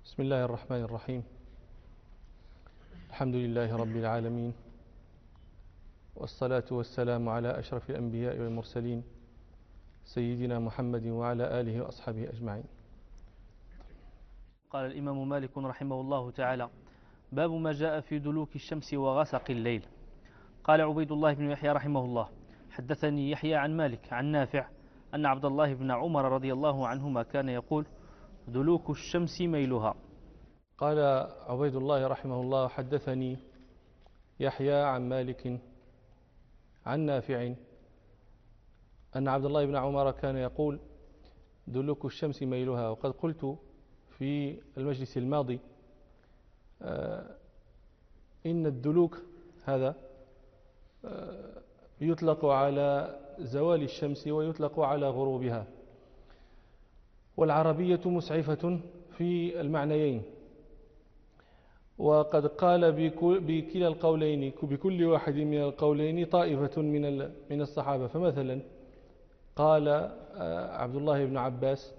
بسم الله الرحمن الرحيم. الحمد لله رب العالمين، والصلاة والسلام على أشرف الأنبياء والمرسلين سيدنا محمد وعلى آله وأصحابه أجمعين. قال الإمام مالك رحمه الله تعالى: باب ما جاء في دلوك الشمس وغسق الليل. قال عبيد الله بن يحيى رحمه الله: حدثني يحيى عن مالك عن نافع أن عبد الله بن عمر رضي الله عنهما كان يقول: دلوك الشمس ميلها. قال عبيد الله رحمه الله: حدثني يحيى عن مالك عن نافع أن عبد الله بن عمر كان يقول: دلوك الشمس ميلها. وقد قلت في المجلس الماضي إن الدلوك هذا يطلق على زوال الشمس ويطلق على غروبها، والعربية مسعفة في المعنيين، وقد قال بكلا القولين بكل واحد من القولين طائفة من الصحابة. فمثلا قال عبد الله بن عباس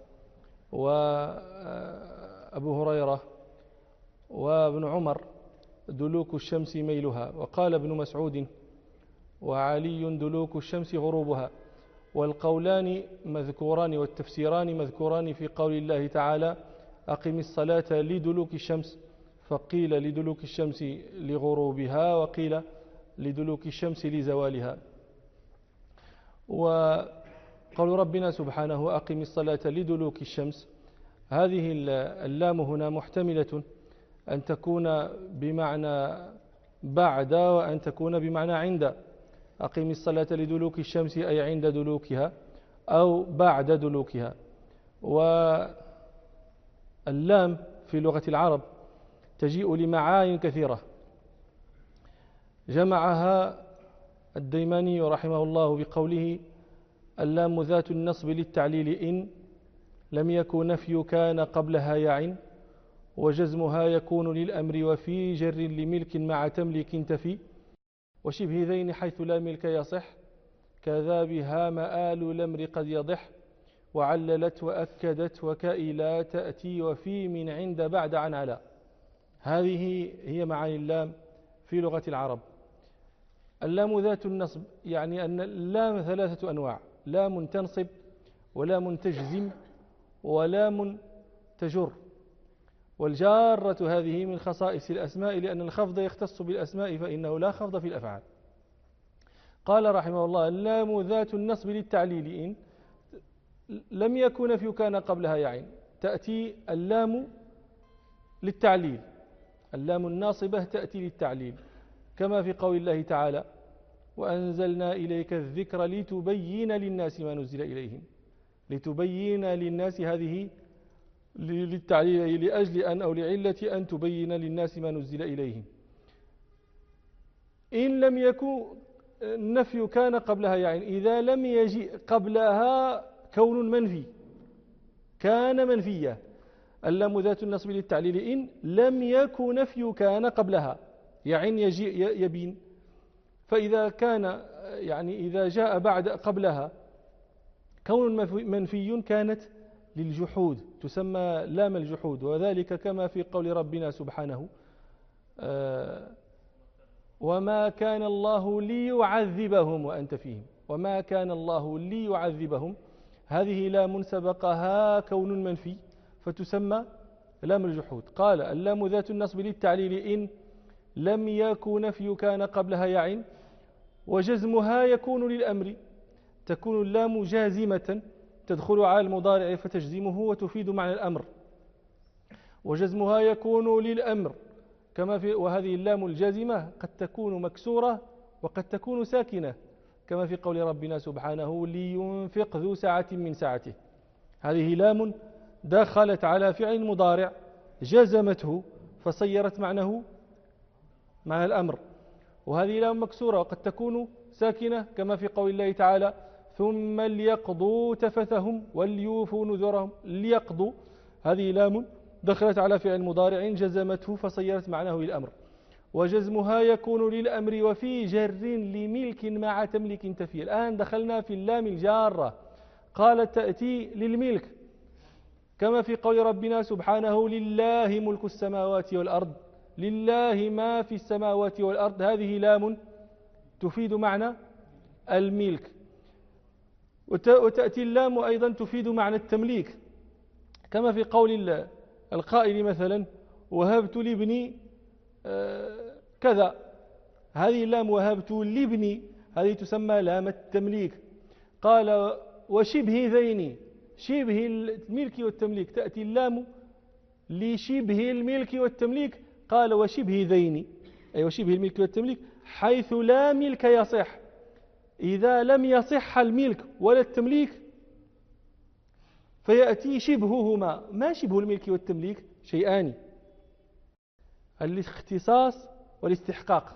وأبو هريرة وابن عمر: دلوك الشمس ميلها. وقال ابن مسعود وعلي: دلوك الشمس غروبها. والقولان مذكوران والتفسيران مذكوران في قول الله تعالى: أقم الصلاة لدلوك الشمس، فقيل لدلوك الشمس لغروبها، وقيل لدلوك الشمس لزوالها. وقول ربنا سبحانه: أقم الصلاة لدلوك الشمس، هذه اللام هنا محتملة أن تكون بمعنى بعد وأن تكون بمعنى عند. أقم الصلاة لدلوك الشمس أي عند دلوكها أو بعد دلوكها. واللام في لغة العرب تجيء لمعاني كثيرة، جمعها الديماني رحمه الله بقوله: اللام ذات النصب للتعليل إن لم يكن نفي كان قبلها يعن، وجزمها يكون للأمر وفي جر لملك مع تملك تفي، وشبه ذين حيث لا ملك يصح، كذا بها مآل الأمر قد يضح، وعللت وأكدت وكائلا تأتي وفي من عند بعد عن على. هذه هي معاني اللام في لغة العرب. اللام ذات النصب يعني أن اللام ثلاثة أنواع: لام تنصب، ولام تجزم، ولام تجر. والجارة هذه من خصائص الأسماء، لأن الخفض يختص بالأسماء فإنه لا خفض في الأفعال. قال رحمه الله: اللام ذات النصب للتعليل إن لم يكن نفي كان قبلها يعين. تأتي اللام للتعليل، اللام الناصبة تأتي للتعليل، كما في قول الله تعالى: وأنزلنا إليك الذكر لتبين للناس ما نزل إليهم. لتبين للناس هذه للتعليل، لأجل أن أو لعلة أن تبين للناس ما نزل إليهم. إن لم يكن النفي كان قبلها يعني إذا لم يجئ قبلها كون منفي كان منفيا. اللام ذات النصب للتعليل إن لم يكن نفي كان قبلها يعني يجيء يبين. فإذا كان يعني إذا جاء بعد قبلها كون منفي كانت للجحود، تسمى لام الجحود. وذلك كما في قول ربنا سبحانه: وما كان الله ليعذبهم وأنت فيهم. وما كان الله ليعذبهم، هذه لام سبقها كون منفي فتسمى لام الجحود. قال: اللام ذات النصب للتعليل إن لم يكن نفي كان قبلها يعين، وجزمها يكون للأمر. تكون اللام جازمة تدخل على المضارع فتجزمه وتفيد معنى الأمر، وجزمها يكون للأمر كما في. وهذه اللام الجازمة قد تكون مكسورة وقد تكون ساكنة، كما في قول ربنا سبحانه: لينفق ذو سعة من سعته. هذه لام دخلت على فعل مضارع جزمته فصيرت معنى الأمر. وهذه لام مكسورة وقد تكون ساكنة، كما في قول الله تعالى: ثم ليقضوا تفثهم وليوفوا نذرهم. ليقضوا هذه لام دخلت على فعل مضارع جزمته فصيرت معناه الأمر. وجزمها يكون للأمر وفي جر لملك مع تملك تفي. الآن دخلنا في اللام الجارة. قالت تأتي للملك كما في قول ربنا سبحانه لله ملك السماوات والأرض، لله ما في السماوات والأرض، هذه لام تفيد معنى الملك. وتأتي اللام أيضا تفيد معنى التمليك، كما في قول القائل مثلا وهبت لابني كذا، هذه اللام وهبت لابني هذه تسمى لام التمليك. قال وشبه ذين، شبه الملك والتمليك، تأتي اللام لشبه الملك والتمليك. قال وشبه ذين، أي وشبه الملك والتمليك، حيث لا ملك يصح. إذا لم يصح الملك ولا التمليك فيأتي شبههما. ما شبه الملك والتمليك؟ شيئان: الاختصاص والاستحقاق.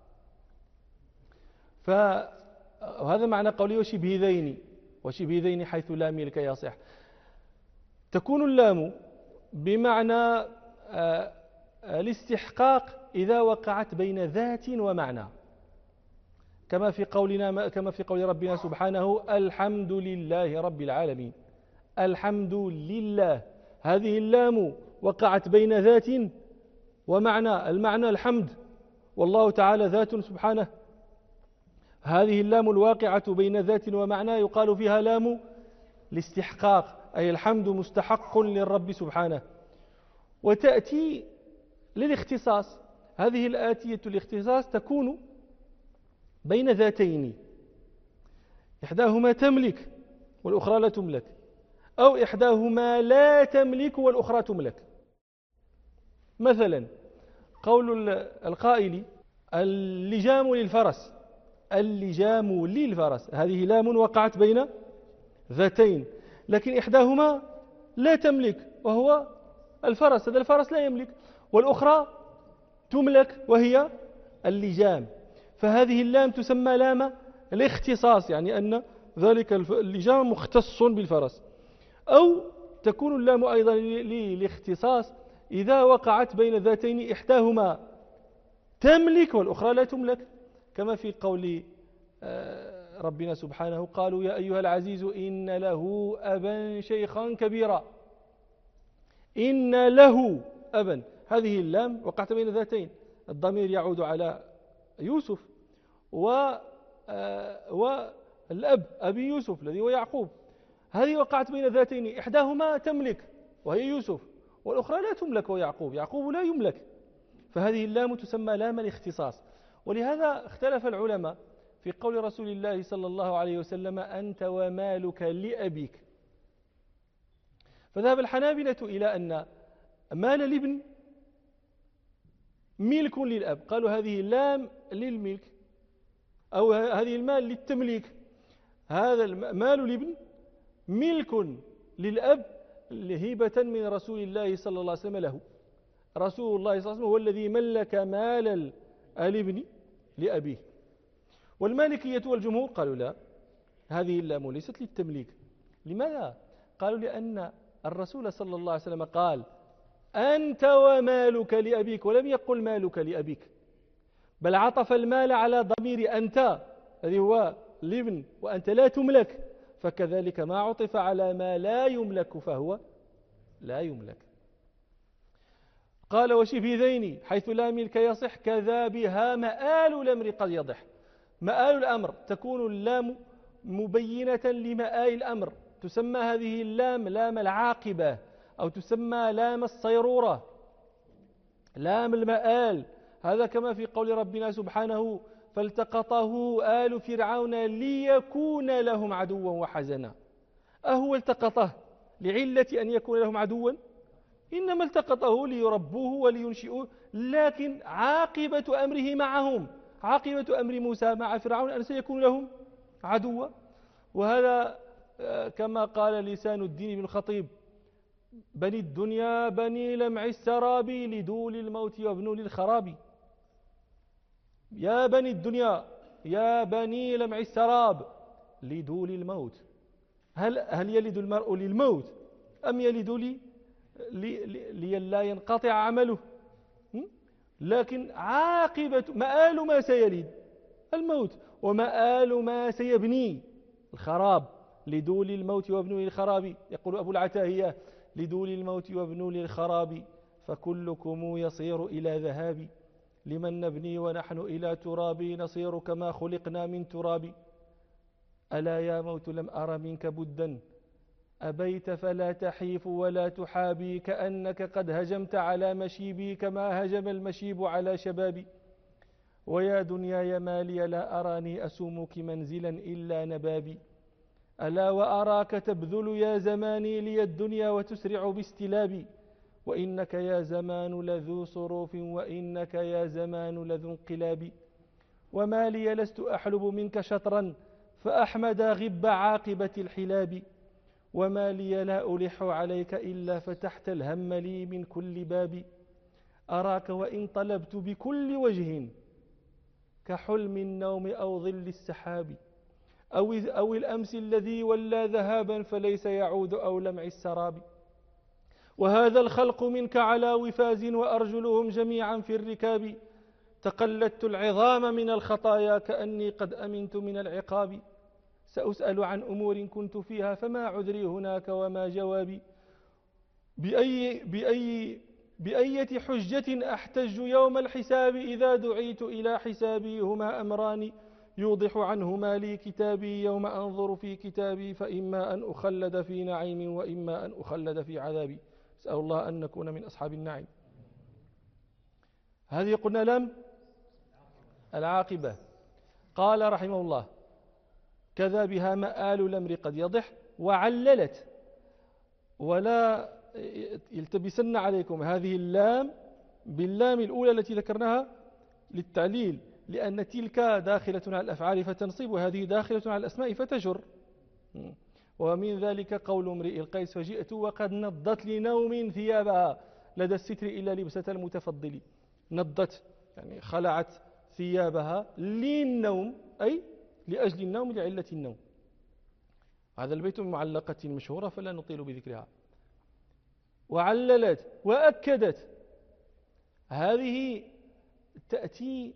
فهذا معنى قوله وشبه ذين، وشبه ذين حيث لا ملك يصح. تكون اللام بمعنى الاستحقاق إذا وقعت بين ذات ومعنى، كما في قول ربنا سبحانه الحمد لله رب العالمين. الحمد لله، هذه اللام وقعت بين ذات ومعنى، المعنى الحمد، والله تعالى ذات سبحانه. هذه اللام الواقعة بين ذات ومعنى يقال فيها لام الاستحقاق، أي الحمد مستحق للرب سبحانه. وتأتي للاختصاص، هذه الآتية الاختصاص تكون بين ذاتين، إحداهما تملك والأخرى لا تملك، أو إحداهما لا تملك والأخرى تملك. مثلا قول القائل اللجام للفرس، اللجام للفرس، هذه لام وقعت بين ذاتين، لكن إحداهما لا تملك وهو الفرس، هذا الفرس لا يملك، والأخرى تملك وهي اللجام. فهذه اللام تسمى لام الاختصاص، يعني أن ذلك اللجام مختص بالفرس. أو تكون اللام أيضا للاختصاص إذا وقعت بين ذاتين إحداهما تملك والأخرى لا تملك، كما في قول ربنا سبحانه قالوا يا أيها العزيز إن له أبا شيخا كبيرا. إن له أبا، هذه اللام وقعت بين ذاتين، الضمير يعود على يوسف والأب أبي يوسف الذي هو يعقوب. هذه وقعت بين ذاتين، إحداهما تملك وهي يوسف، والأخرى لا تملك وهي يعقوب، يعقوب لا يملك. فهذه اللام تسمى لام الاختصاص. ولهذا اختلف العلماء في قول رسول الله صلى الله عليه وسلم أنت ومالك لأبيك. فذهب الحنابلة إلى أن مال الابن ملك للأب، قالوا هذه اللام للملك، أو هذه المال للتمليك. هذا مال الابن ملك للأب هبة من رسول الله صلى الله عليه وسلم له. رسول الله صلى الله عليه وسلم هو الذي ملك مال الابن لأبيه. والمالكية والجمهور قالوا لا، هذه اللام ليست للتمليك. لماذا؟ قالوا لأن الرسول صلى الله عليه وسلم قال أنت ومالك لأبيك، ولم يقل مالك لأبيك، بل عطف المال على ضمير أنت الذي هو الابن، وأنت لا تملك، فكذلك ما عطف على ما لا يملك فهو لا يملك. قال وشبه ذين حيث لا ملك يصح كذا بها مآل الأمر قد يضح. مآل الأمر تكون اللام مبينة لمآل الأمر، تسمى هذه اللام لام العاقبة، أو تسمى لام الصيرورة، لام المآل. هذا كما في قول ربنا سبحانه فالتقطه آل فرعون ليكون لهم عدوا وحزنا. أهو التقطه لعلة أن يكون لهم عدوا؟ إنما التقطه ليربوه ولينشئوه، لكن عاقبة أمره معهم، عاقبة أمر موسى مع فرعون أن سيكون لهم عدوا. وهذا كما قال لسان الدين بن الخطيب بني الدنيا بني لمع السراب لدول الموت وابنوا للخراب. يا بني الدنيا يا بني لمع السراب لدول الموت. هل يلد المرء للموت أم يلد ليلا ينقطع عمله؟ لكن عاقبة مآل ما سيلد الموت، ومآل ما سيبني الخراب. لدول الموت وابنوا للخراب. يقول أبو العتاهية لدول الموت وابنوا للخراب، فكلكم يصير إلى ذهاب. لمن نبني ونحن إلى تراب، نصير كما خلقنا من تراب. ألا يا موت لم أر منك بدا، أبيت فلا تحيف ولا تحابي، كأنك قد هجمت على مشيبي كما هجم المشيب على شبابي. ويا دنياي ما لي لا أراني أسومك منزلا إلا نبابي. ألا وأراك تبذل يا زماني لي الدنيا وتسرع باستلابي. وإنك يا زمان لذو صروف، وإنك يا زمان لذو انقلاب. وما لي لست أحلب منك شطرا، فأحمد غب عاقبة الحلاب. وما لي لا ألح عليك إلا فتحت الهم لي من كل باب. أراك وإن طلبت بكل وجه، كحلم النوم أو ظل السحاب. أو الأمس الذي ولى ذهابا، فليس يعود أو لمع السراب. وهذا الخلق منك على وفاز، وأرجلهم جميعا في الركاب. تقلدت العظام من الخطايا، كأني قد أمنت من العقاب. سأسأل عن أمور كنت فيها، فما عذري هناك وما جوابي. بأية حجة أحتج يوم الحساب، إذا دعيت إلى حسابي. هما أمران يوضح عنهما لي كتابي، يوم أنظر في كتابي، فإما أن أخلد في نعيم، وإما أن أخلد في عذابي. أسأل الله أن نكون من أصحاب النعيم. هذه قلنا لم العاقبة. قال رحمه الله: كذا بها مآل الأمر قد يضح، وعللت. ولا يلتبسن عليكم هذه اللام باللام الأولى التي ذكرناها للتعليل، لأن تلك داخلة على الأفعال فتنصب، وهذه داخلة على الأسماء فتجر. ومن ذلك قول امرئ القيس: فجئت وقد نضت لنوم ثيابها لدى الستر إلا لبسة المتفضل. نضت يعني خلعت ثيابها للنوم، أي لأجل النوم، لعلة النوم. هذا البيت من معلقة مشهورة فلا نطيل بذكرها. وعللت وأكدت، هذه تأتي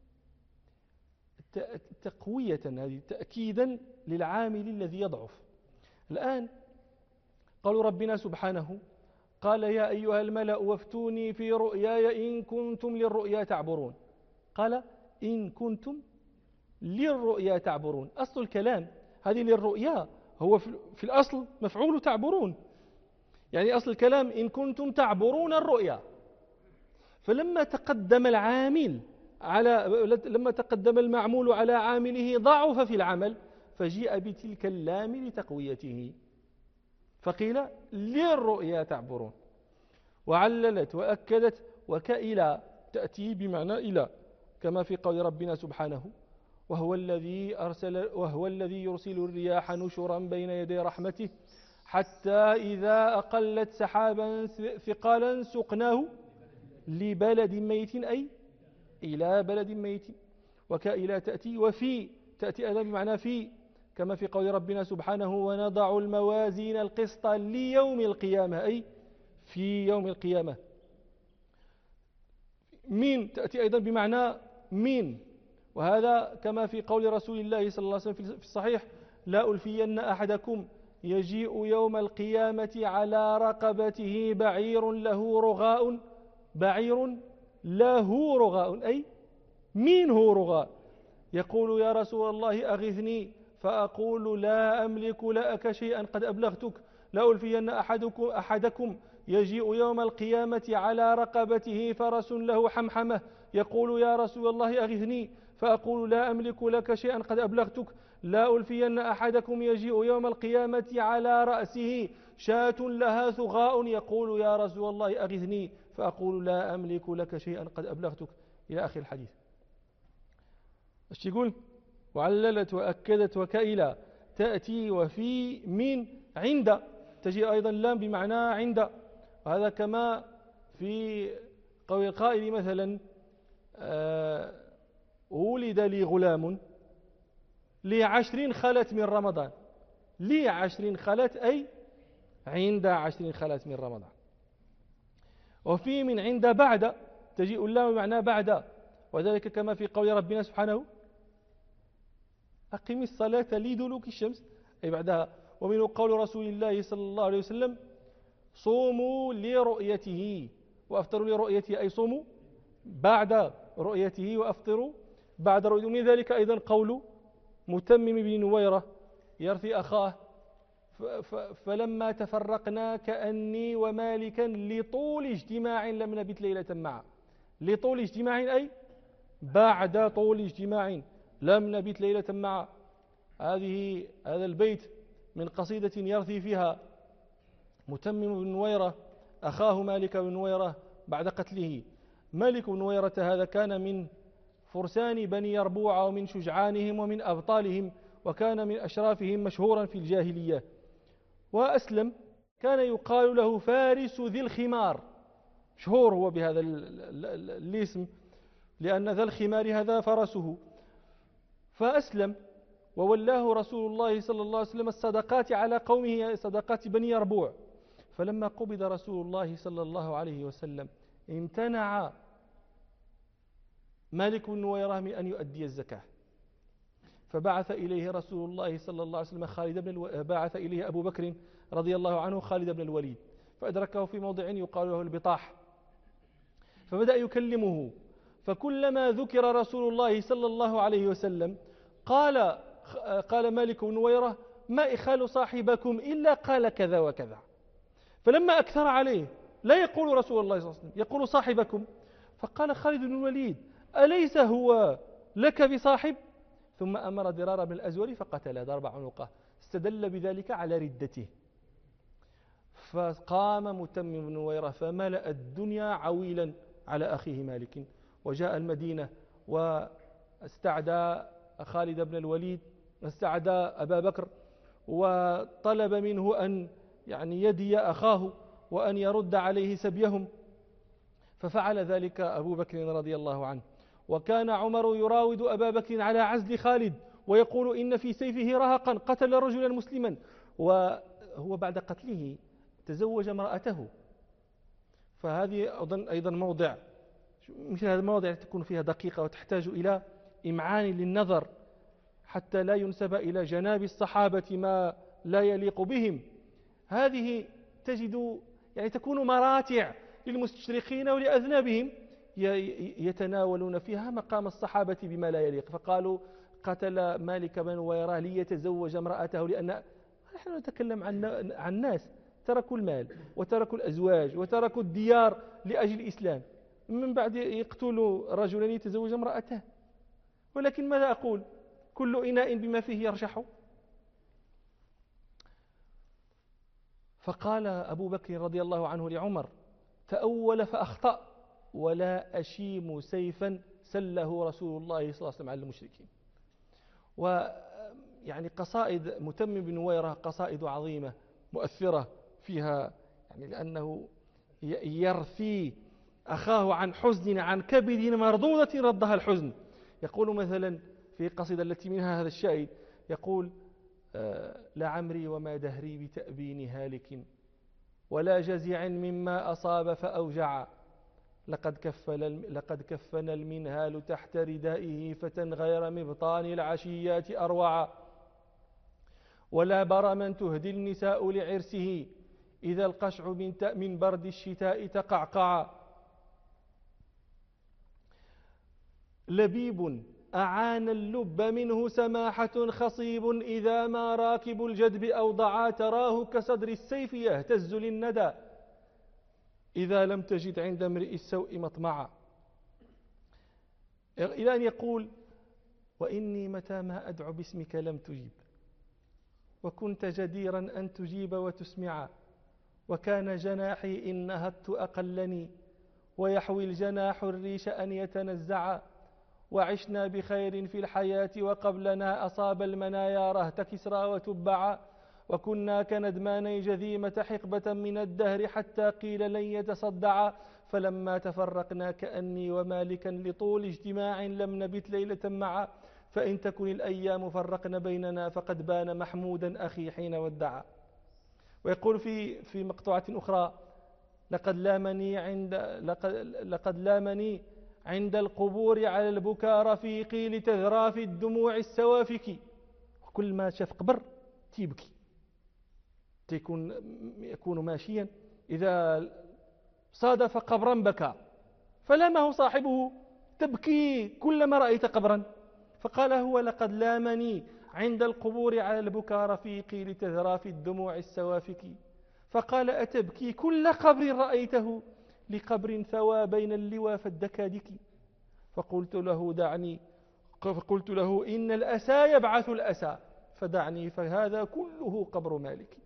تقوية، هذه تأكيدا للعامل الذي يضعف. الآن قالوا ربنا سبحانه قال: يا أيها الملأ وافتوني في رؤياي إن كنتم للرؤيا تعبرون. قال: إن كنتم للرؤيا تعبرون. أصل الكلام هذه للرؤيا هو في الأصل مفعول تعبرون، يعني أصل الكلام إن كنتم تعبرون الرؤيا. فلما تقدم العامل لما تقدم المعمول على عامله ضعف في العمل، فجيء بتلك اللام لتقويته، فقيل للرؤيا تعبرون. وعللت وأكدت، وكإلى تأتي بمعنى إلى، كما في قول ربنا سبحانه: وهو الذي يرسل الرياح نشرا بين يدي رحمته، حتى إذا أقلت سحابا ثقالا سقناه لبلد ميت، أي إلى بلد ميت. وكإلى تأتي، وفي تأتي أيضا بمعنى في، كما في قول ربنا سبحانه: ونضع الموازين القسط ليوم القيامة، أي في يوم القيامة. من تأتي أيضا بمعنى من، وهذا كما في قول رسول الله صلى الله عليه وسلم في الصحيح: لا ألفين أحدكم يجيء يوم القيامة على رقبته بعير له رغاء، أي منه رغاء، يقول: يا رسول الله أغثني، فأقول: لا أملك لك شيئا قد أبلغتك. لا ألفين أحدكم يجيء يوم القيامة على رقبته فرس له حمحمة، يقول: يا رسول الله أغثني، فأقول: لا أملك لك شيئا قد أبلغتك. لا ألفين أحدكم يجيء يوم القيامة على رأسه شاة لها ثغاء، يقول: يا رسول الله أغثني، فأقول: لا أملك لك شيئا قد أبلغتك، إلى آخر الحديث. ايش يقول؟ وعللت وأكدت وكإلى تأتي، وفي من عند تجي أيضا اللام بمعنى عند. وهذا كما في قول القائل مثلا: ولد لي غلام ل10 خلت من رمضان. ل10 خلت، أي عند 10 خلت من رمضان. وفي من عند بعد تجيء اللام بمعنى بعد، وذلك كما في قول ربنا سبحانه: أقم الصلاة لدلوك الشمس، أي بعدها. ومن قول رسول الله صلى الله عليه وسلم: صوموا لرؤيته وأفطروا لرؤيته، أي صوموا بعد رؤيته وأفطروا بعد رؤيته. من ذلك أيضا قول متمم بن نويرة يرثي أخاه: فلما تفرقنا كأني ومالكا لطول اجتماع لم نبت ليلة معا. لطول اجتماع أي بعد طول اجتماع لم نبت ليلة معا. هذا البيت من قصيدة يرثي فيها متمم بن نويرة أخاه مالك بن نويرة بعد قتله. مالك بن نويرة هذا كان من فرسان بني يربوع ومن شجعانهم ومن أبطالهم، وكان من أشرافهم مشهورا في الجاهلية، وأسلم. كان يقال له فارس ذي الخمار، مشهور هو بهذا الاسم لأن ذا الخمار هذا فرسه. فأسلم وولاه رسول الله صلى الله عليه وسلم الصدقات على قومه، صدقات بني يربوع. فلما قبض رسول الله صلى الله عليه وسلم امتنع مالك بن نويرة من أن يؤدي الزكاة، فبعث إليه رسول الله صلى الله عليه وسلم بعث إليه أبو بكر رضي الله عنه خالد بن الوليد، فأدركه في موضع يقال له البطاح، فبدأ يكلمه. فكلما ذكر رسول الله صلى الله عليه وسلم قال مالك بن نويرة: ما إخال صاحبكم إلا قال كذا وكذا. فلما أكثر عليه لا يقول رسول الله صلى الله عليه وسلم، يقول صاحبكم. فقال خالد بن الوليد: أليس هو لك بصاحب؟ ثم أمر درار بن الأزور فقتله ضرب عنقه، استدل بذلك على ردته. فقام متمم بن نويرة فملأ الدنيا عويلا على أخيه مالك، وجاء المدينة واستعدى خالد بن الوليد، واستعدى أبا بكر، وطلب منه أن يدي أخاه وأن يرد عليه سبيهم، ففعل ذلك أبو بكر رضي الله عنه. وكان عمر يراود أبا بكر على عزل خالد ويقول: إن في سيفه رهقا قتل رجلا مسلما. وهو بعد قتله تزوج امرأته. فهذه أيضا موضع، مثل هذا المواضع تكون فيها دقيقة وتحتاج إلى إمعان للنظر حتى لا ينسب إلى جناب الصحابة ما لا يليق بهم. هذه تجد تكون مراتع للمستشرقين ولأذنابهم يتناولون فيها مقام الصحابة بما لا يليق. فقالوا: قتل مالك بن نويرة ليتزوج امرأته، لأن نحن نتكلم عن ناس تركوا المال وتركوا الأزواج وتركوا الديار لأجل الإسلام، من بعد يقتل رجلا يتزوج امرأته. ولكن ماذا أقول؟ كل إناء بما فيه يرشح. فقال أبو بكر رضي الله عنه لعمر: تأول فأخطأ، ولا أشيم سيفا سله رسول الله صلى الله عليه وسلم على المشركين. قصائد متمم بن نويرة قصائد عظيمة مؤثرة فيها، لأنه يرثي أخاه عن حزن، عن كبد مردودة ردها الحزن. يقول مثلا في قصيدة التي منها هذا الشاهد، يقول: لعمري وما دهري بتأبين هالك، ولا جزع مما أصاب فأوجع. لقد كفن المنهال تحت ردائه فتى غير مبطان العشيات أروع. ولا برما تهدي النساء لعرسه، إذا القشع من برد الشتاء تقعقع. لبيب أعان اللب منه سماحة، خصيب إذا ما راكب الجدب أوضعا. تراه كصدر السيف يهتز للندى، إذا لم تجد عند امرئ السوء مطمعا. إلى أن يقول: وإني متى ما أدعو باسمك لم تجب، وكنت جديرا أن تجيب وتسمع. وكان جناحي إن نهضت أقلني، ويحوي الجناح الريش أن يتنزع. وعشنا بخير في الحياة، وقبلنا أصاب المنايا رهت كسرى وتبعا. وكنا كندماني جذيمة حقبة من الدهر، حتى قيل لن يتصدعا. فلما تفرقنا كأني ومالكا لطول اجتماع لم نبت ليلة معا. فإن تكن الأيام فرقن بيننا، فقد بان محمودا أخي حين ودعا. ويقول في مقطوعة أخرى: لقد لامني عند القبور على البكاء رفيقي، لتذراف الدموع السوافك. وكل ما شاف قبر تيبكي، يكون ماشيا إذا صادف قبرا بكى، فلامه صاحبه: تبكي كلما رأيت قبرا؟ فقال هو: لقد لامني عند القبور على البكاء رفيقي لتذرى في الدموع السوافك. فقال: أتبكي كل قبر رأيته لقبر ثوى بين اللوى فالدكادك؟ فقلت له: إن الأسى يبعث الأسى فدعني، فهذا كله قبر مالك.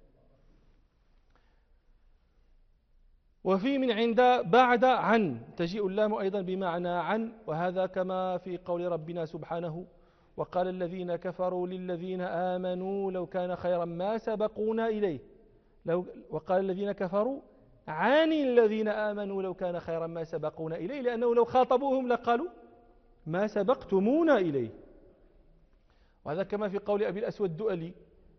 وفي من عند بعد عن تجيء اللام أيضا بمعنى عن، وهذا كما في قول ربنا سبحانه: وقال الذين كفروا للذين آمنوا لو كان خيرا ما سبقونا إليه. وقال الذين كفروا عن الذين آمنوا لو كان خيرا ما سبقونا إليه، لأنه لو خاطبوهم لقالوا ما سبقتمونا إليه. وهذا كما في قول أبي الأسود الدؤلي: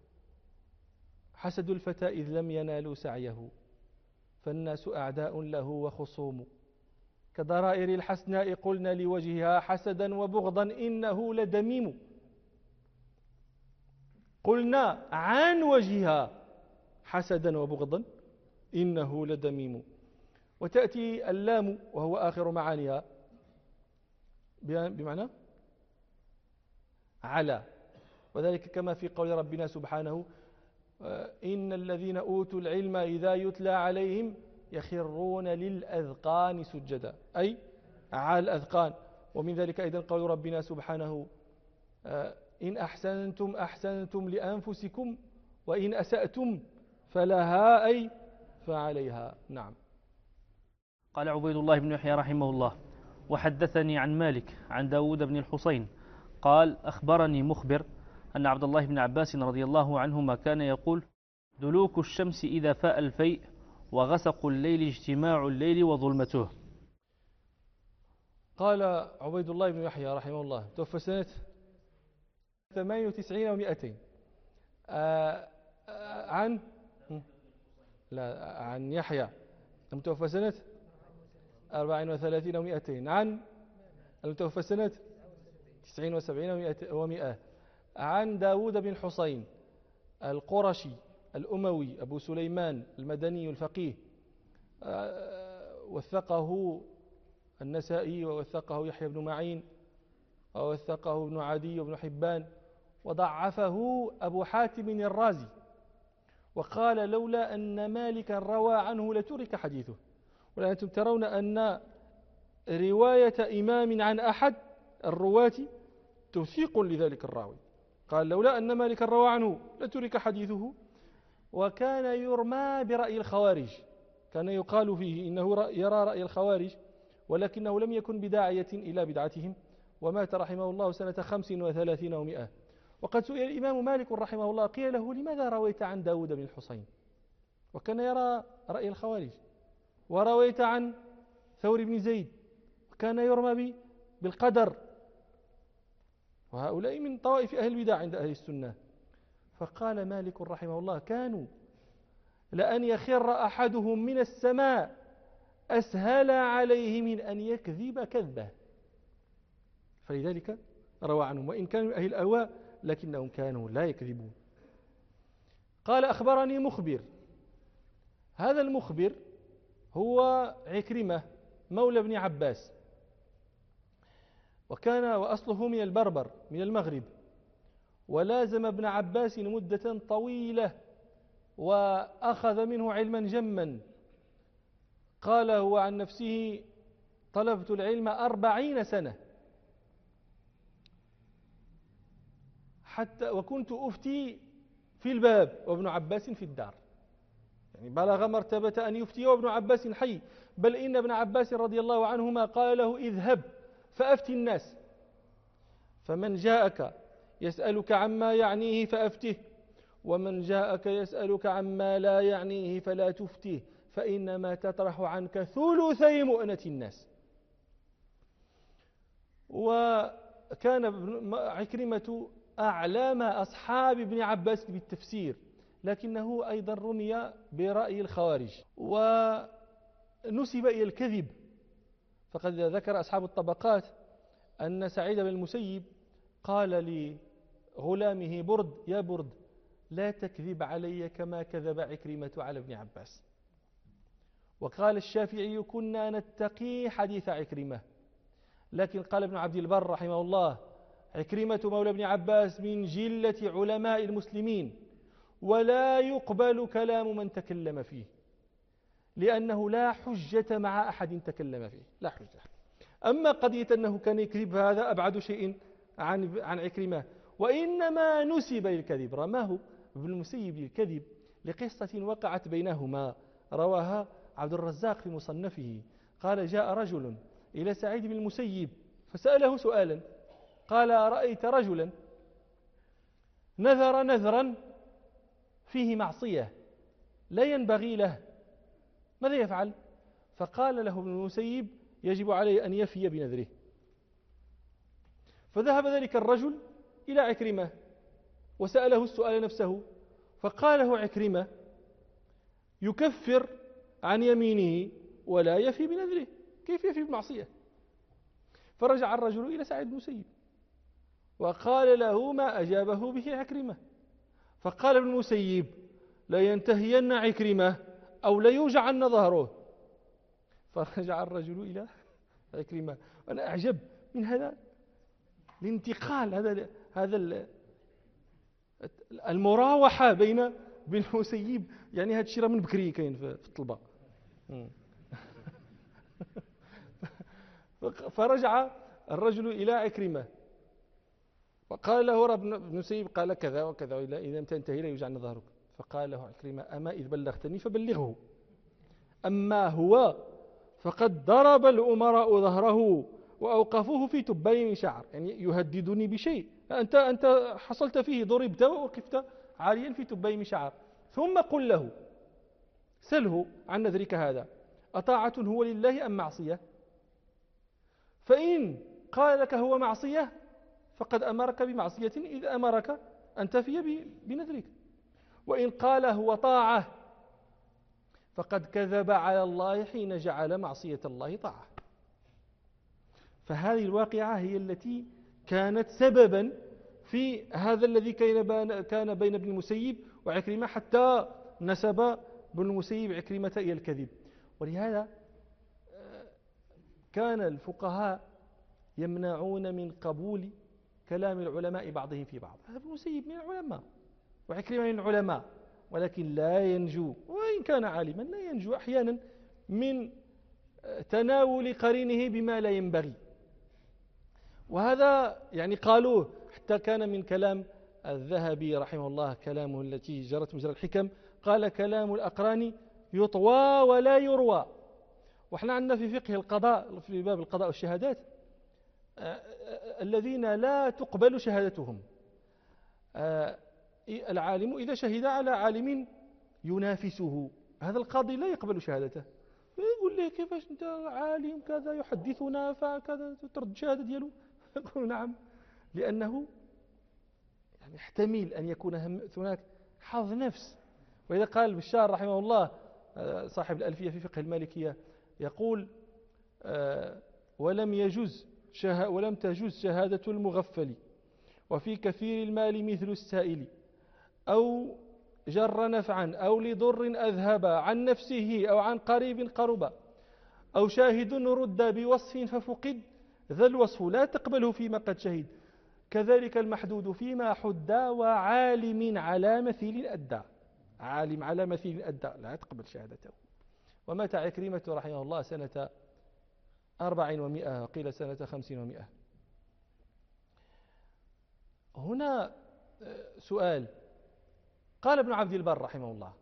حسد الفتى إذ لم ينالوا سعيه فالناس أعداء له وخصوم، كضرائر الحسناء قلنا لوجهها حسدا وبغضا إنه لدميم. قلنا عن وجهها حسدا وبغضا إنه لدميم. وتأتي اللام وهو آخر معانيها بمعنى على، وذلك كما في قول ربنا سبحانه: إن الذين أوتوا العلم إذا يتلى عليهم يخرون للأذقان سجدا، أي على الأذقان. ومن ذلك أيضا قول ربنا سبحانه: إن أحسنتم أحسنتم لأنفسكم وإن أسأتم فلها أي فعليها. نعم. قال عبيد الله بن يحيى رحمه الله: وحدثني عن مالك عن داود بن الحصين قال: أخبرني مخبر أن عبد الله بن عباس رضي الله عنهما كان يقول: دلوك الشمس إذا فاء الفيء وغسق الليل اجتماع الليل وظلمته. قال عبيد الله بن يحيى رحمه الله، توفى سنة 98 و200 عن يحيى المتوفى سنة 34 و200 عن المتوفى سنة 79 و100 عن داود بن حصين القرشي الأموي أبو سليمان المدني الفقيه، وثقه النسائي ووثقه يحيى بن معين ووثقه ابن عدي وابن حبان، وضعفه أبو حاتم الرازي، وقال: لولا أن مالكا روى عنه لترك حديثه. ولأنتم ترون أن رواية إمام عن أحد الرواة توثيق لذلك الراوي. قال: لولا أن مالكا روى عنه لترك حديثه. وكان يرمى برأي الخوارج، كان يقال فيه إنه يرى رأي الخوارج، ولكنه لم يكن بداعية إلى بدعتهم، ومات رحمه الله سنة 35 و100. وقد سئل الإمام مالك رحمه الله قيل له: لماذا رويت عن داود بن الحصين وكان يرى رأي الخوارج، ورويت عن ثور بن زيد وكان يرمى بالقدر، وهؤلاء من طوائف أهل البدع عند أهل السنة؟ فقال مالك رحمه الله: كانوا لأن يخر أحدهم من السماء أسهل عليه من أن يكذب كذبه، فلذلك روى عنهم، وإن كانوا أهل الأهواء لكنهم كانوا لا يكذبون. قال: أخبرني مخبر. هذا المخبر هو عكرمة مولى ابن عباس، وأصله من البربر من المغرب، ولازم ابن عباس مدة طويلة وأخذ منه علما جما. قال هو عن نفسه: طلبت العلم 40 سنة حتى وكنت أفتي في الباب وابن عباس في الدار. يعني بلغ مرتبة أن يفتي وابن عباس حي، بل إن ابن عباس رضي الله عنهما قال له: اذهب فأفتي الناس، فمن جاءك يسألك عما يعنيه فأفته، ومن جاءك يسألك عما لا يعنيه فلا تفته، فإنما تطرح عنك ثلثي مؤنة الناس. وكان عكرمة أعلام أصحاب ابن عباس بالتفسير، لكنه أيضا رمي برأي الخوارج ونسب إلى الكذب. فقد ذكر أصحاب الطبقات أن سعيد بن المسيب قال لغلامه برد: يا برد، لا تكذب علي كما كذب عكرمة على ابن عباس. وقال الشافعي كنا نتقي حديث عكرمة. لكن قال ابن عبد البر رحمه الله عكرمة مولى ابن عباس من جلة علماء المسلمين، ولا يقبل كلام من تكلم فيه، لأنه لا حجة مع أحد تكلم فيه، لا حجة. أما قضية أنه كان يكذب هذا أبعد شيء عن عكرمة، وإنما نسب للكذب، رماه ابن المسيب للكذب لقصة وقعت بينهما رواها عبد الرزاق في مصنفه. قال جاء رجل إلى سعيد بن المسيب فسأله سؤالا، قال رأيت رجلا نذر نذرا فيه معصية لا ينبغي له، ماذا يفعل؟ فقال له ابن المسيب يجب عليه أن يفي بنذره. فذهب ذلك الرجل إلى عكرمة وسأله السؤال نفسه، فقال له عكرمة يكفر عن يمينه ولا يفي بنذره، كيف يفي بمعصية؟ فرجع الرجل إلى سعيد بن المسيب وقال له ما أجابه به عكرمة. فقال ابن المسيب لا ينتهين عكرمة أو لا يوجعن ظهره. فرجع الرجل إلى عكرمة. أنا أعجب من هذا الانتقال، هذا المراوحة بين المسيب، يعني هذا الشيء من بكري كاين في الطلبة. فرجع الرجل إلى عكرمة وقال له ابن المسيب قال كذا وكذا، إذا لم تنتهي لا يوجعن ظهرك. فقال له عكرمة أما إذ بلغتني فبلغه، أما هو فقد ضرب الأمراء ظهره وأوقفوه في تبين من شعر، يعني يهددني بشيء، أنت حصلت فيه، ضربت ووقفت عاليا في تبين من شعر. ثم قل له سله عن نذرك هذا أطاعة هو لله أم معصية؟ فإن قال لك هو معصية فقد أمرك بمعصية إذ أمرك أن تفي بنذرك، وإن قال هو طاعة فقد كذب على الله حين جعل معصية الله طاعة. فهذه الواقعة هي التي كانت سببا في هذا الذي كان بين ابن المسيب وعكرمة، حتى نسب ابن المسيب عكرمة إلى الكذب. ولهذا كان الفقهاء يمنعون من قبول كلام العلماء بعضهم في بعض. هذا ابن المسيب من العلماء وعكرمة من العلماء، ولكن لا ينجو، وإن كان عالما لا ينجو أحيانا من تناول قرينه بما لا ينبغي. وهذا يعني قالوه، حتى كان من كلام الذهبي رحمه الله كلامه التي جرت مجرى الحكم، قال كلام الأقران يطوى ولا يروى. وإحنا عندنا في فقه القضاء في باب القضاء والشهادات الذين لا تقبل شهادتهم. العالم إذا شهد على عالم ينافسه هذا القاضي لا يقبل شهادته، يقول له كيفاش أنت عالم كذا يحدثنا فكذا ترد شهادة دياله؟ يقول نعم، لأنه يعني يحتمل أن يكون هناك حظ نفس. وإذا قال بشار رحمه الله صاحب الألفية في فقه المالكية يقول ولم تجوز شهادة المغفل وفي كثير المال مثل السائل، أو جر نفعا أو لضر أذهب عن نفسه أو عن قريب قرب، أو شاهد رد بوصف ففقد ذا الوصف لا تقبله فيما قد شهد، كذلك المحدود فيما حد وعالم على مثيل أدى. عالم على مثيل أدى لا تقبل شهادته. ومات عكرمة رحمه الله سنة 400 وقيل سنة 500. هنا سؤال. قال ابن عبد البر رحمه الله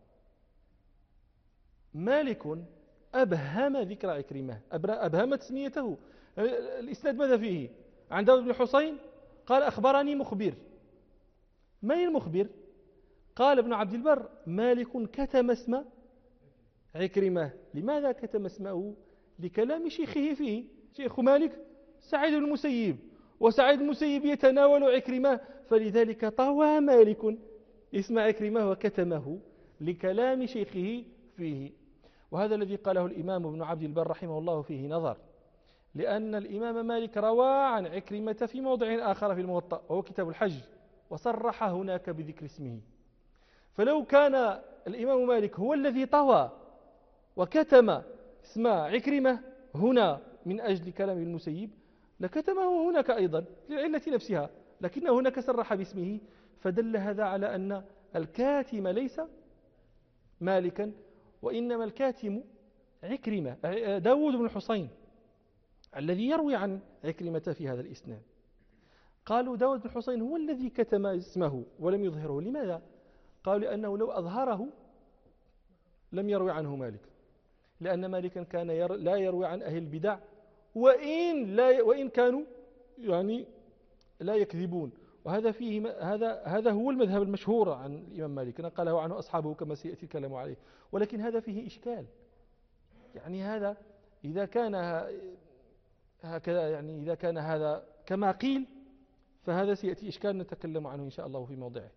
مالك أبهم ذكر عكرمة، أبهم تسميته. الإسناد ماذا فيه؟ عن داود بن حسين قال أخبرني مخبر. من المخبر؟ قال ابن عبد البر مالك كتم اسم عكرمة. لماذا كتم اسمه؟ لكلام شيخه فيه. شيخ مالك سعيد بن المسيب، وسعيد بن المسيب يتناول عكرمة، فلذلك طوى مالك اسم عكرمة وكتمه لكلام شيخه فيه. وهذا الذي قاله الإمام ابن عبد البر رحمه الله فيه نظر، لأن الإمام مالك روى عن عكرمة في موضع آخر في الموطأ وهو كتاب الحج، وصرح هناك بذكر اسمه. فلو كان الإمام مالك هو الذي طوى وكتم اسم عكرمة هنا من أجل كلام المسيب لكتمه هناك أيضا للعلة نفسها، لكنه هناك صرح باسمه، فدل هذا على أن الكاتم ليس مالكا، وإنما الكاتم عكرمة داود بن الحصين الذي يروي عن عكرمة في هذا الإسناد. قالوا داود بن الحصين هو الذي كتم اسمه ولم يظهره. لماذا؟ قالوا لأنه لو أظهره لم يروي عنه مالك، لأن مالكا كان لا يروي عن أهل البدع وإن كانوا يعني لا يكذبون. وهذا فيه هذا هو المذهب المشهور عن الإمام مالك، نقله عنه أصحابه كما سيأتي الكلام عليه. ولكن هذا فيه إشكال، يعني هذا إذا كان هكذا، يعني إذا كان هذا كما قيل فهذا سيأتي إشكال نتكلم عنه إن شاء الله في موضعه.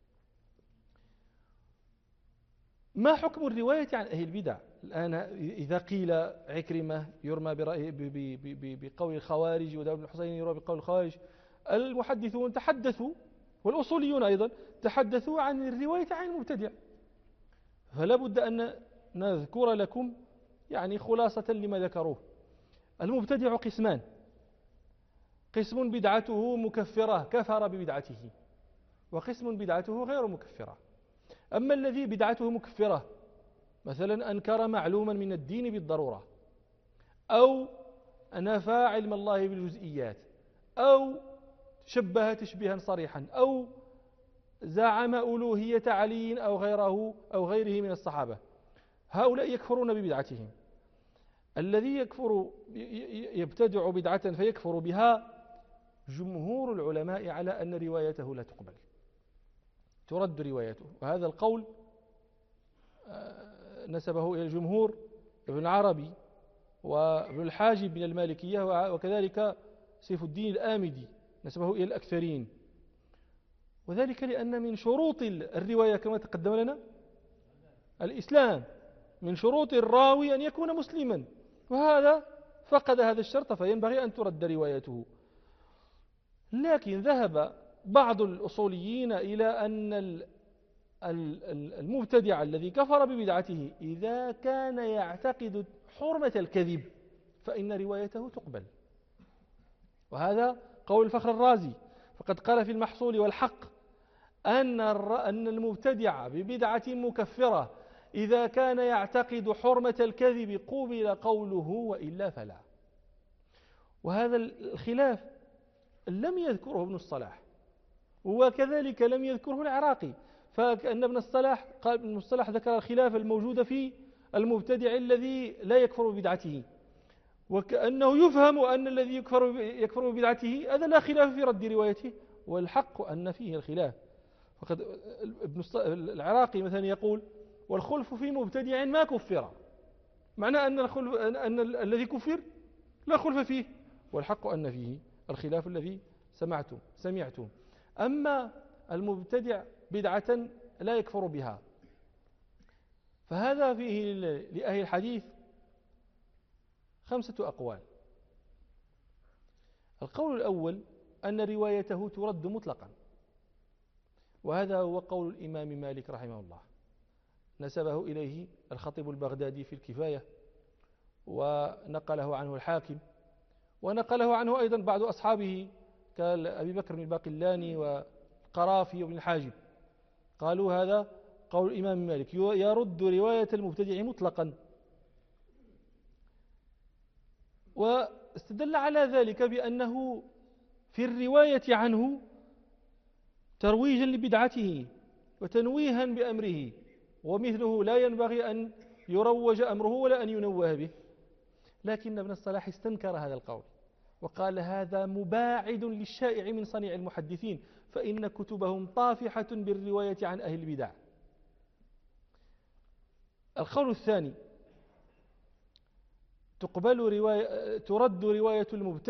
ما حكم الرواية عن أهل البدع؟ الآن إذا قيل عكرمة يرمى بقول الخوارج وداود بن الحصين يرمى بقول الخوارج، المحدثون تحدثوا والأصوليون أيضا تحدثوا عن الرواية عن المبتدع، فلا بد أن نذكر لكم يعني خلاصة لما ذكروه. المبتدع قسمان: قسم بدعته مكفرة كفر ببدعته، وقسم بدعته غير مكفرة. أما الذي بدعته مكفرة، مثلا أنكر معلوما من الدين بالضرورة، أو نفى علم الله بالجزئيات، أو شبه تشبيها صريحا، أو زعم ألوهية علي أو غيره من الصحابة، هؤلاء يكفرون ببدعتهم. الذي يبتدع بدعة فيكفر بها، جمهور العلماء على أن روايته لا تقبل، ترد روايته. وهذا القول نسبه إلى الجمهور ابن العربي وابن الحاجب من المالكية، وكذلك سيف الدين الآمدي نسبه إلى الأكثرين. وذلك لأن من شروط الرواية كما تقدم لنا الإسلام، من شروط الراوي أن يكون مسلما، وهذا فقد هذا الشرط فينبغي أن ترد روايته. لكن ذهب بعض الأصوليين إلى أن المبتدع الذي كفر ببدعته إذا كان يعتقد حرمة الكذب فإن روايته تقبل. وهذا قول الفخر الرازي، فقد قال في المحصول والحق أن المبتدع ببدعة مكفرة إذا كان يعتقد حرمة الكذب قبل قوله وإلا فلا. وهذا الخلاف لم يذكره ابن الصلاح، وكذلك لم يذكره العراقي، فكأن ابن الصلاح ذكر الخلاف الموجود في المبتدع الذي لا يكفر ببدعته، وكأنه يفهم أن الذي يكفر ببدعته هذا لا خلاف في رد روايته، والحق أن فيه الخلاف. فقد العراقي مثلا يقول: والخلف في مبتدع ما كفر، معنى أن الذي كفر لا خلف فيه، والحق أن فيه الخلاف الذي سمعتم. أما المبتدع بدعة لا يكفر بها، فهذا فيه لأهل الحديث 5 أقوال. القول الأول أن روايته ترد مطلقا، وهذا هو قول الإمام مالك رحمه الله، نسبه إليه الخطيب البغدادي في الكفاية، ونقله عنه الحاكم، ونقله عنه أيضا بعض أصحابه كأبي بكر بن الباقلاني والقرافي وابن الحاجب، قالوا هذا قول الإمام مالك يرد رواية المبتدع مطلقا. واستدل على ذلك بأنه في الرواية عنه ترويجا لبدعته وتنويها بأمره، ومثله لا ينبغي أن يروج أمره ولا أن ينوه به. لكن ابن الصلاح استنكر هذا القول وقال: هذا مباعد للشائع من صنيع المحدثين، فإن كتبهم طافحة بالرواية عن أهل البدع. القول الثاني: تقبل رواية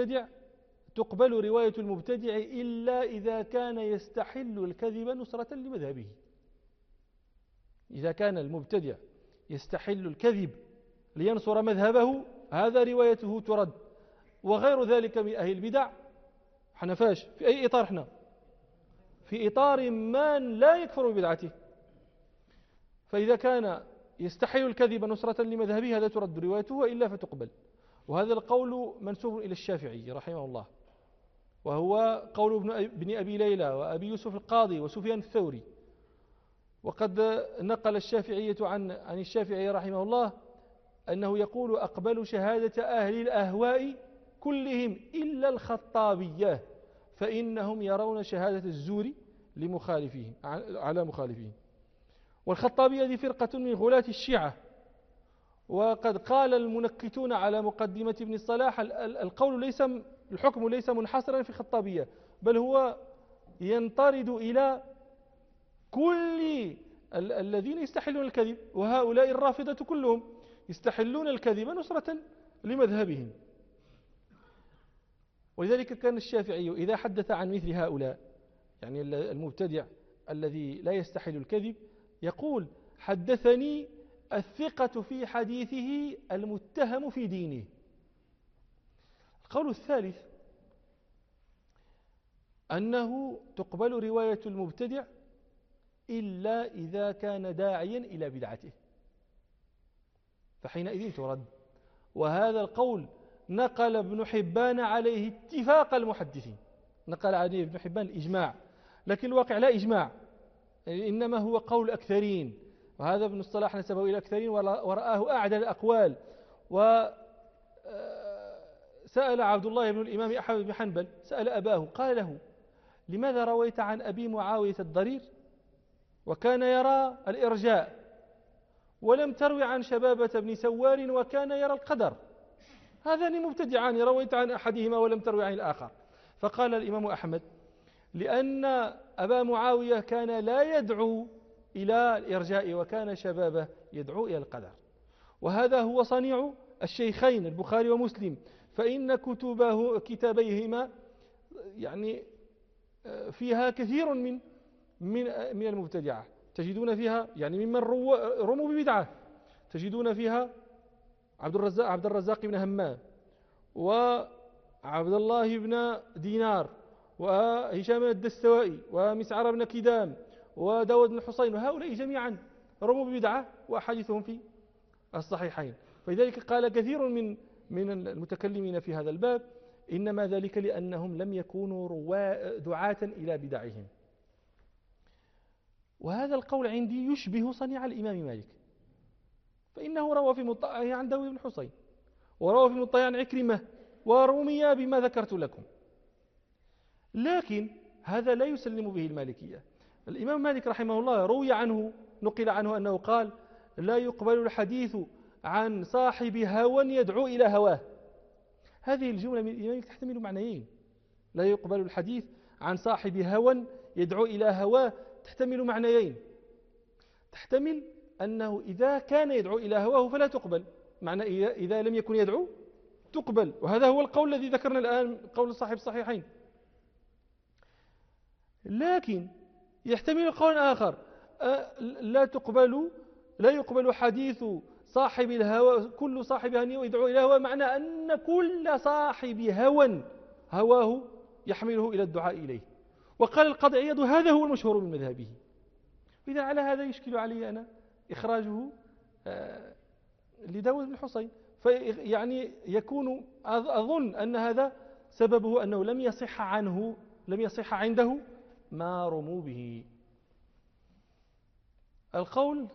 المبتدع إلا إذا كان يستحل الكذب نصرة لمذهبه. إذا كان المبتدع يستحل الكذب لينصر مذهبه هذا روايته ترد. وغير ذلك من أهل البدع حنفاش في أي إطار؟ احنا في إطار من لا يكفر ببدعته. فإذا كان يستحيل الكذب نصرة لمذهبه هذا ترد روايته وإلا فتقبل. وهذا القول منسوب إلى الشافعي رحمه الله، وهو قول ابن أبي ليلى وأبي يوسف القاضي وسفيان الثوري. وقد نقل الشافعية عن الشافعي رحمه الله أنه يقول: أقبل شهادة أهل الأهواء كلهم إلا الخطابية فإنهم يرون شهادة الزور لمخالفهم على مخالفهم. والخطابية هذه فرقة من غلاة الشيعة. وقد قال المنكتون على مقدمة ابن الصلاح: الحكم ليس منحصرا في الخطابية، بل هو ينطرد إلى كل الذين يستحلون الكذب، وهؤلاء الرافضة كلهم يستحلون الكذب نصرة لمذهبهم. ولذلك كان الشافعي إذا حدث عن مثل هؤلاء، يعني المبتدع الذي لا يستحل الكذب، يقول: حدثني الثقة في حديثه المتهم في دينه. القول الثالث أنه تقبل رواية المبتدع إلا إذا كان داعيا إلى بدعته، فحينئذ ترد. وهذا القول نقل ابن حبان عليه اتفاق المحدثين، نقل عليه ابن حبان الإجماع، لكن الواقع لا إجماع، إنما هو قول الأكثرين. وهذا ابن الصلاح نسبه إلى الأكثرين ورآه أعدل الأقوال. وسأل عبد الله بن الإمام أحمد بن حنبل، سأل أباه قال له: لماذا رويت عن أبي معاوية الضرير وكان يرى الإرجاء، ولم تروي عن شبابة بن سوار وكان يرى القدر؟ هذان مبتدعان، رويت عن أحدهما ولم تروي عن الآخر. فقال الإمام أحمد: لأن أبا معاوية كان لا يدعو إلى الإرجاء وكان شبابه يدعو إلى القدر. وهذا هو صنيع الشيخين البخاري ومسلم، فإن كتابيهما يعني فيها كثير من المبتدعة، تجدون فيها يعني ممن رموا ببدعة، تجدون فيها عبد الرزاق بن همام، وعبد الله بن دينار، وهشام الدستوائي، ومسعر بن كدام، وداود بن حسين، وهؤلاء جميعا رموا ببدعة وأحاديثهم في الصحيحين. فلذلك قال كثير من المتكلمين في هذا الباب: إنما ذلك لأنهم لم يكونوا دعاة إلى بدعهم. وهذا القول عندي يشبه صنيع الإمام مالك، فإنه روى في مطلعه عن داود بن حسين، وروى في مطلعه عن عكرمة، ورمي بما ذكرت لكم. لكن هذا لا يسلم به المالكية. الإمام مالك رحمه الله روي عنه، نقل عنه أنه قال: لا يقبل الحديث عن صاحب هوى يدعو إلى هواه. هذه الجملة من الإمام تحتمل معنيين: لا يقبل الحديث عن صاحب هوى يدعو إلى هواه، تحتمل معنيين. تحتمل أنه إذا كان يدعو إلى هواه فلا تقبل، معنى إذا لم يكن يدعو تقبل، وهذا هو القول الذي ذكرنا الآن، قول صاحب الصحيحين. لكن يحتمل قول آخر: لا يقبل حديث صاحب الهوى، كل صاحب هوى يدعو إلى هوى، معنى أن كل صاحب هوى هواه يحمله إلى الدعاء إليه. وقال القاضي عياض: هذا هو المشهور من مذهبه. إذا على هذا يشكل علي أنا إخراجه لداود بن حسين، فيعني يكون أظن أن هذا سببه أنه لم يصح عنده ما رموا به. القول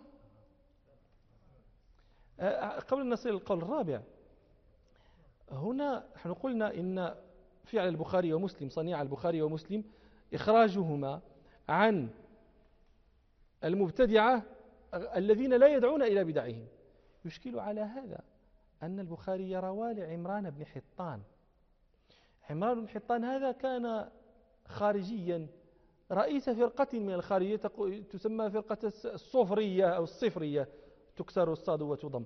قبل أن نصل القول الرابع، هنا نحن قلنا إن فعل البخاري ومسلم، صنيع البخاري ومسلم، إخراجهما عن المبتدعة الذين لا يدعون إلى بدعهم. يشكل على هذا أن البخاري روى لعمران بن حطان. عمران بن حطان هذا كان خارجيا، رئيس فرقة من الخارجية تسمى فرقة الصفرية أو الصفرية، تكسر الصاد وتضم،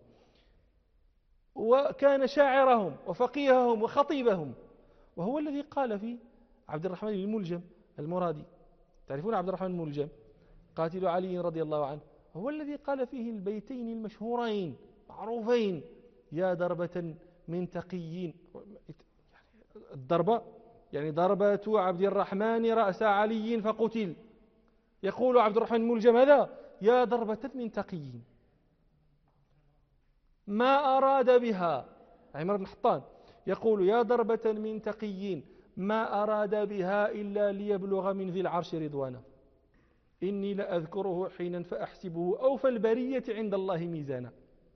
وكان شاعرهم وفقيههم وخطيبهم، وهو الذي قال في عبد الرحمن الملجم المرادي، تعرفون عبد الرحمن الملجم قاتل علي رضي الله عنه، هو الذي قال فيه البيتين المشهورين معروفين: يا دربة من تقيين. الضربة يعني ضربة عبد الرحمن رأس علي فقتل، يقول عبد الرحمن الملجم هذا: يا ضربة من تقيين. ما أراد بها. عمران بن حطان يقول: يا ضربة من تقي ما أراد بها إلا ليبلغ من ذي العرش رضوانا، إني لأذكره حينا فأحسبه أوفى البرية عند الله ميزانا.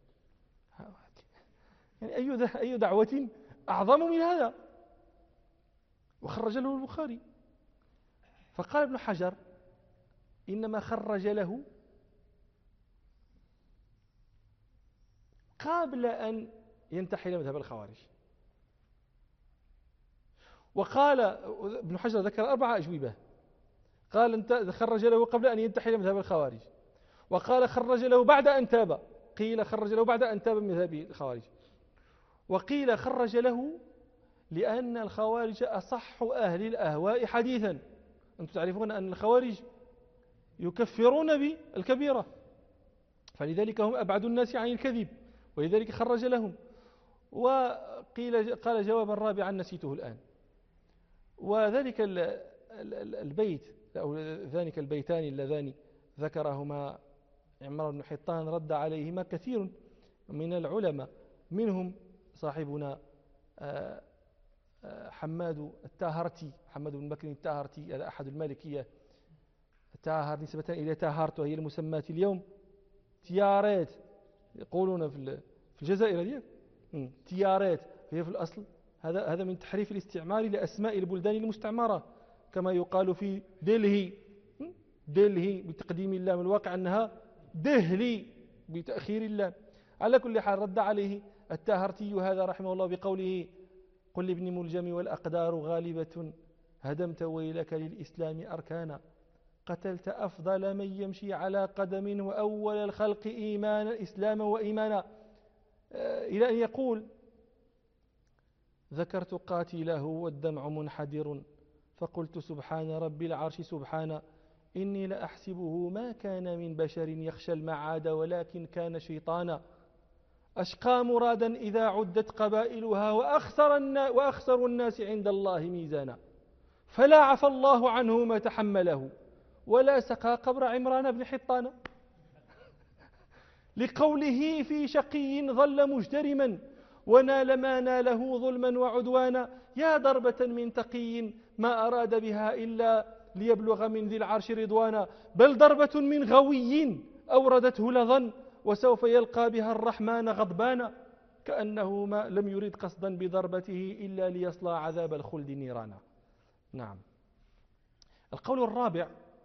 يعني أي دعوة أعظم من هذا؟ وخرج له البخاري. فقال ابن حجر: إنما خرج له قبل أن ينتحل مذهب الخوارج. وقال ابن حجر ذكر 4 أجوبة. قال انت خرج له قبل أن ينتحل مذهب الخوارج، وقال خرج له بعد أن تاب، قيل خرج له بعد أن تاب من مذهب الخوارج، وقيل خرج له لأن الخوارج أصح أهل الأهواء حديثا. أنتم تعرفون أن الخوارج يكفرون بالكبيرة، فلذلك هم أبعد الناس عن الكذب، ولذلك خرج لهم. قال جوابا رابعا نسيته الآن. وذلك البيت أو ذلك البيتان اللذان ذكرهما عمران بن حطان رد عليهما كثير من العلماء، منهم صاحبنا حماد التاهرتي، محمد بن بكر التاهرتي، هذا أحد المالكية. التاهر نسبة إلى تاهرت، وهي المسمات اليوم تيارات، يقولون في الجزائر ديال تيارات، هي في الأصل هذا من تحريف الاستعمار لأسماء البلدان المستعمرة، كما يقال في دلهي بتقديم اللام، الواقع أنها دهلي بتأخير اللام. على كل حال رد عليه التاهرتي هذا رحمه الله بقوله: قل لابن ملجم والأقدار غالبة هدمت ويلك للإسلام أركانا، قتلت أفضل من يمشي على قدم وأول الخلق إيمانا إسلاما وإيمانا، إلى أن يقول: ذكرت قاتله والدمع منحدر فقلت سبحان رب العرش سبحانا، إني لأحسبه ما كان من بشر يخشى المعاد ولكن كان شيطانا، أشقى مرادا إذا عدت قبائلها وأخسر الناس عند الله ميزانا، فلا عفى الله عنه ما تحمله ولا سقى قبر عمران بن حطان، لقوله في شقي ظل مجترما ونال ما ناله ظلما وعدوانا، يا ضربة من تقي ما أراد بها إلا ليبلغ من ذي العرش رضوانا، بل ضربة من غوي أوردته لظا وسوف يلقى بها الرحمن غضبانا، كأنه ما لم يرد قصدا بضربته إلا ليصلى عذاب الخلد نيرانا. نعم. القول الرابع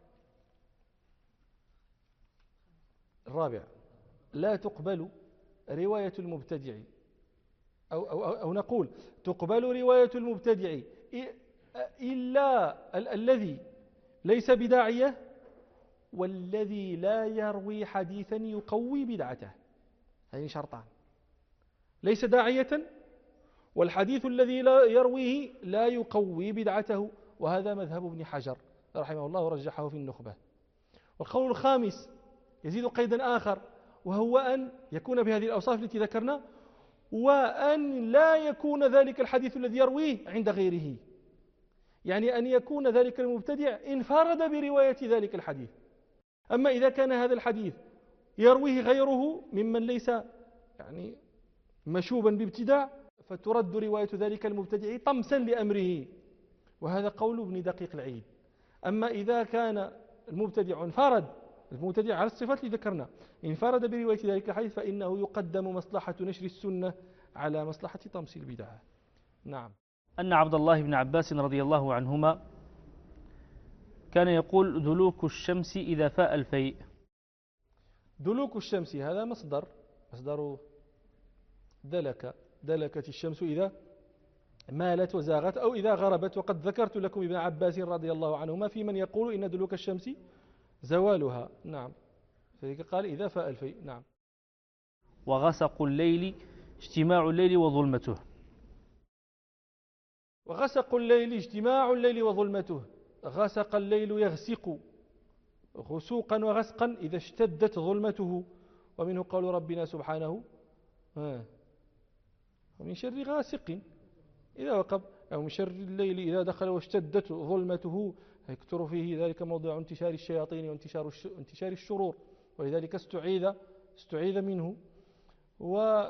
لا تقبل رواية المبتدع، أو نقول تقبل رواية المبتدع إلا الذي ليس بداعية والذي لا يروي حديثا يقوي بدعته. هذين شرطان: ليس داعية، والحديث الذي لا يرويه لا يقوي بدعته، وهذا مذهب ابن حجر رحمه الله ورجحه في النخبة. والقول الخامس يزيد قيدا آخر، وهو أن يكون بهذه الأوصاف التي ذكرنا، وأن لا يكون ذلك الحديث الذي يرويه عند غيره، يعني أن يكون ذلك المبتدع انفرد برواية ذلك الحديث. أما إذا كان هذا الحديث يرويه غيره ممن ليس يعني مشوبا بابتداع، فترد رواية ذلك المبتدع طمسا لأمره، وهذا قول ابن دقيق العيد. أما إذا كان المبتدع على الصفات التي ذكرنا انفرد برواية ذلك الحديث، فإنه يقدم مصلحة نشر السنة على مصلحة طمس البدعة. نعم. أن عبد الله بن عباس رضي الله عنهما كان يقول: دلوك الشمس إذا فاء الفيء. دلوك الشمس هذا مصدر دلكت الشمس إذا مالت وزاغت أو إذا غربت. وقد ذكرت لكم ابن عباس رضي الله عنهما في من يقول إن دلوك الشمس زوالها. نعم، فذلك قال إذا فاء الفيء. نعم. وغسق الليل اجتماع الليل وظلمته. وغسق الليل اجتماع الليل وظلمته. غسق الليل يغسق غسوقا وغسقا إذا اشتدت ظلمته، ومنه قول ربنا سبحانه: ومن شر غاسق إذا وقب، أو من شر الليل إذا دخل واشتدت ظلمته، يكثر فيه ذلك موضع انتشار الشياطين وانتشار الشرور، ولذلك استعيذ منه. و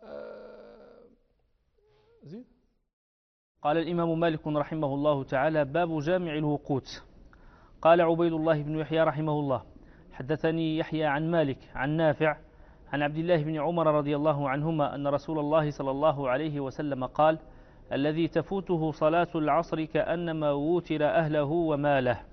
زيد. قال الإمام مالك رحمه الله تعالى: باب جامع الوقوت. قال عبيد الله بن يحيى رحمه الله: حدثني يحيى عن مالك عن نافع عن عبد الله بن عمر رضي الله عنهما أن رسول الله صلى الله عليه وسلم قال: الذي تفوته صلاة العصر كأنما ووتر أهله وماله.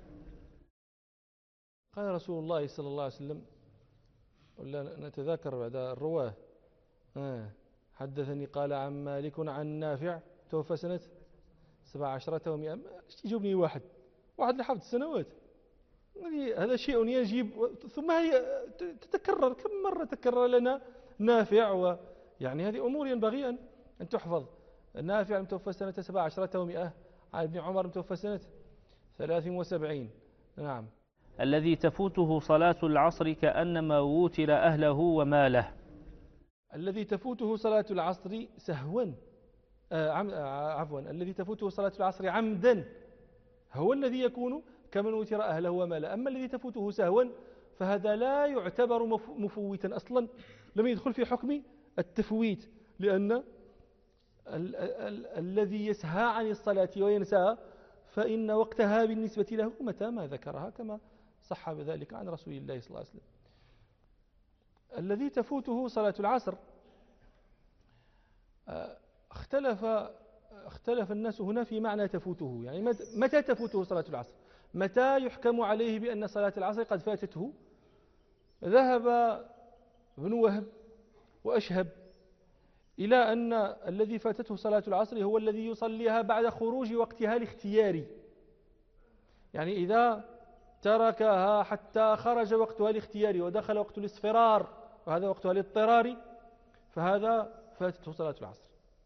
قال رسول الله صلى الله عليه وسلم، ولا نتذاكر بعد الرواه. حدثني قال عن مالك عن نافع توفى سنة 17 و100. يجيبني واحد لحفظ السنوات. هذا شيء يجب، ثم هي تتكرر. كم مرة تكرر لنا نافع؟ يعني هذه أمور ينبغي أن تحفظ. نافع متوفى سنة 17 و100، عن ابن عمر متوفى سنة 73. نعم. الذي تفوته صلاة العصر كأنما ووتر أهله وماله. الذي تفوته صلاة العصر سهوا، عفوا، الذي تفوته صلاة العصر عمدا هو الذي يكون كمن وتر أهله وماله. أما الذي تفوته سهوا فهذا لا يعتبر مفوتا أصلا، لم يدخل في حكم التفويت، لأن الذي يسهى عن الصلاة وينساها فإن وقتها بالنسبة له متى ما ذكرها، كما صح بذلك عن رسول الله صلى الله عليه وسلم. الذي تفوته صلاة العصر، اختلف الناس هنا في معنى تفوته، يعني متى تفوته صلاة العصر، متى يحكم عليه بأن صلاة العصر قد فاتته. ذهب ابن وهب وأشهب إلى أن الذي فاتته صلاة العصر هو الذي يصليها بعد خروج وقتها الاختياري، يعني إذا تركها حتى خرج وقتها الاختياري ودخل وقت الاصفرار وهذا وقتها الاضطراري فهذا فاتته صلاة العصر.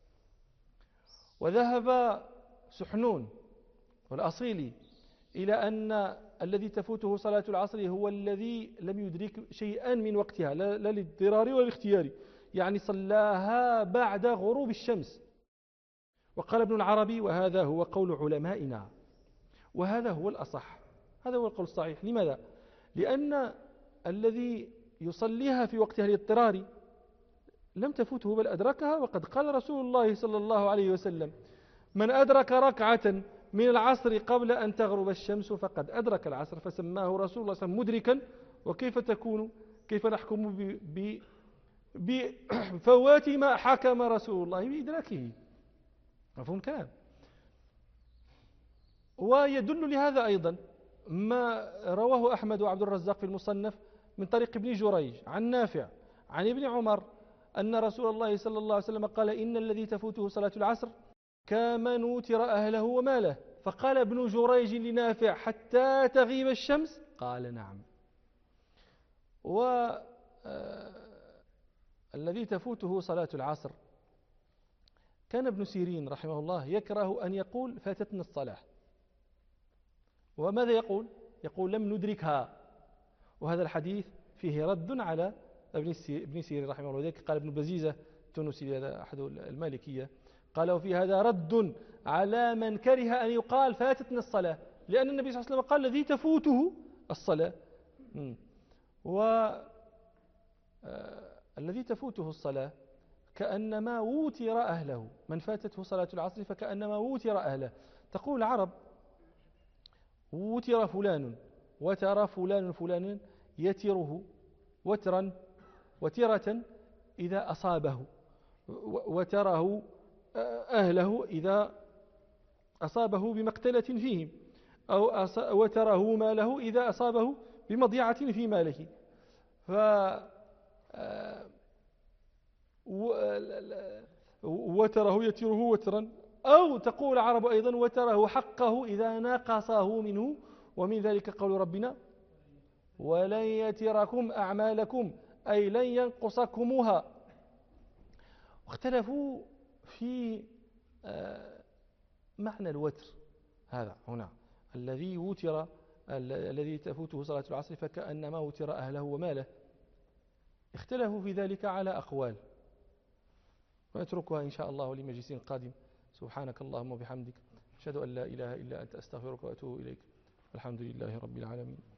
وذهب سحنون والأصيلي إلى أن الذي تفوته صلاة العصر هو الذي لم يدرك شيئا من وقتها، لا للاضطرار ولا الاختياري، يعني صلاها بعد غروب الشمس. وقال ابن العربي: وهذا هو قول علمائنا، وهذا هو الأصح، هذا هو القول الصحيح. لماذا؟ لأن الذي يصليها في وقتها الاضطراري لم تفوته بل أدركها، وقد قال رسول الله صلى الله عليه وسلم: من أدرك ركعة من العصر قبل أن تغرب الشمس فقد أدرك العصر، فسماه رسول الله صلى الله عليه وسلم مدركا. كيف نحكم بفوات ما حكم رسول الله بإدراكه؟ مفهوم كلام. ويدل لهذا أيضا ما رواه أحمد وعبد الرزاق في المصنف من طريق ابن جريج عن نافع عن ابن عمر أن رسول الله صلى الله عليه وسلم قال: إن الذي تفوته صلاة العصر كمن وتر أهله وماله. فقال ابن جريج لنافع: حتى تغيب الشمس؟ قال: نعم. والذي تفوته صلاة العصر كان ابن سيرين رحمه الله يكره أن يقول فاتتنا الصلاة، وماذا يقول؟ يقول لم ندركها. وهذا الحديث فيه رد على ابن سيرين رحمه الله. وذلك قال ابن بزيزة التونسي، هذا أحد المالكية، قال: وفي هذا رد على من كره أن يقال فاتتنا الصلاة، لأن النبي صلى الله عليه وسلم قال: الذي تفوته الصلاة. الذي تفوته الصلاة كأنما ووتر أهله، من فاتته صلاة العصر فكأنما ووتر أهله. تقول العرب: وتر فلان، وتر فلان فلانا يتره وترة إذا أصابه، وتره أهله إذا أصابه بمقتلة فيهم، أو وتره ماله إذا أصابه بمضيعة في ماله. وتره يتره وترا. أو تقول العرب أيضا: وتره حقه إذا نقصه منه، ومن ذلك قول ربنا: ولن يتركم أعمالكم، أي لن ينقصكمها. واختلفوا في معنى الوتر هذا هنا، الذي تفوته صلاة العصر فكأنما وتر أهله وماله. اختلفوا في ذلك على أقوال، ونتركها إن شاء الله لمجلس قادم. سبحانك اللهم وبحمدك، أشهد أن لا إله إلا أنت، أستغفرك وأتوب إليك. الحمد لله رب العالمين.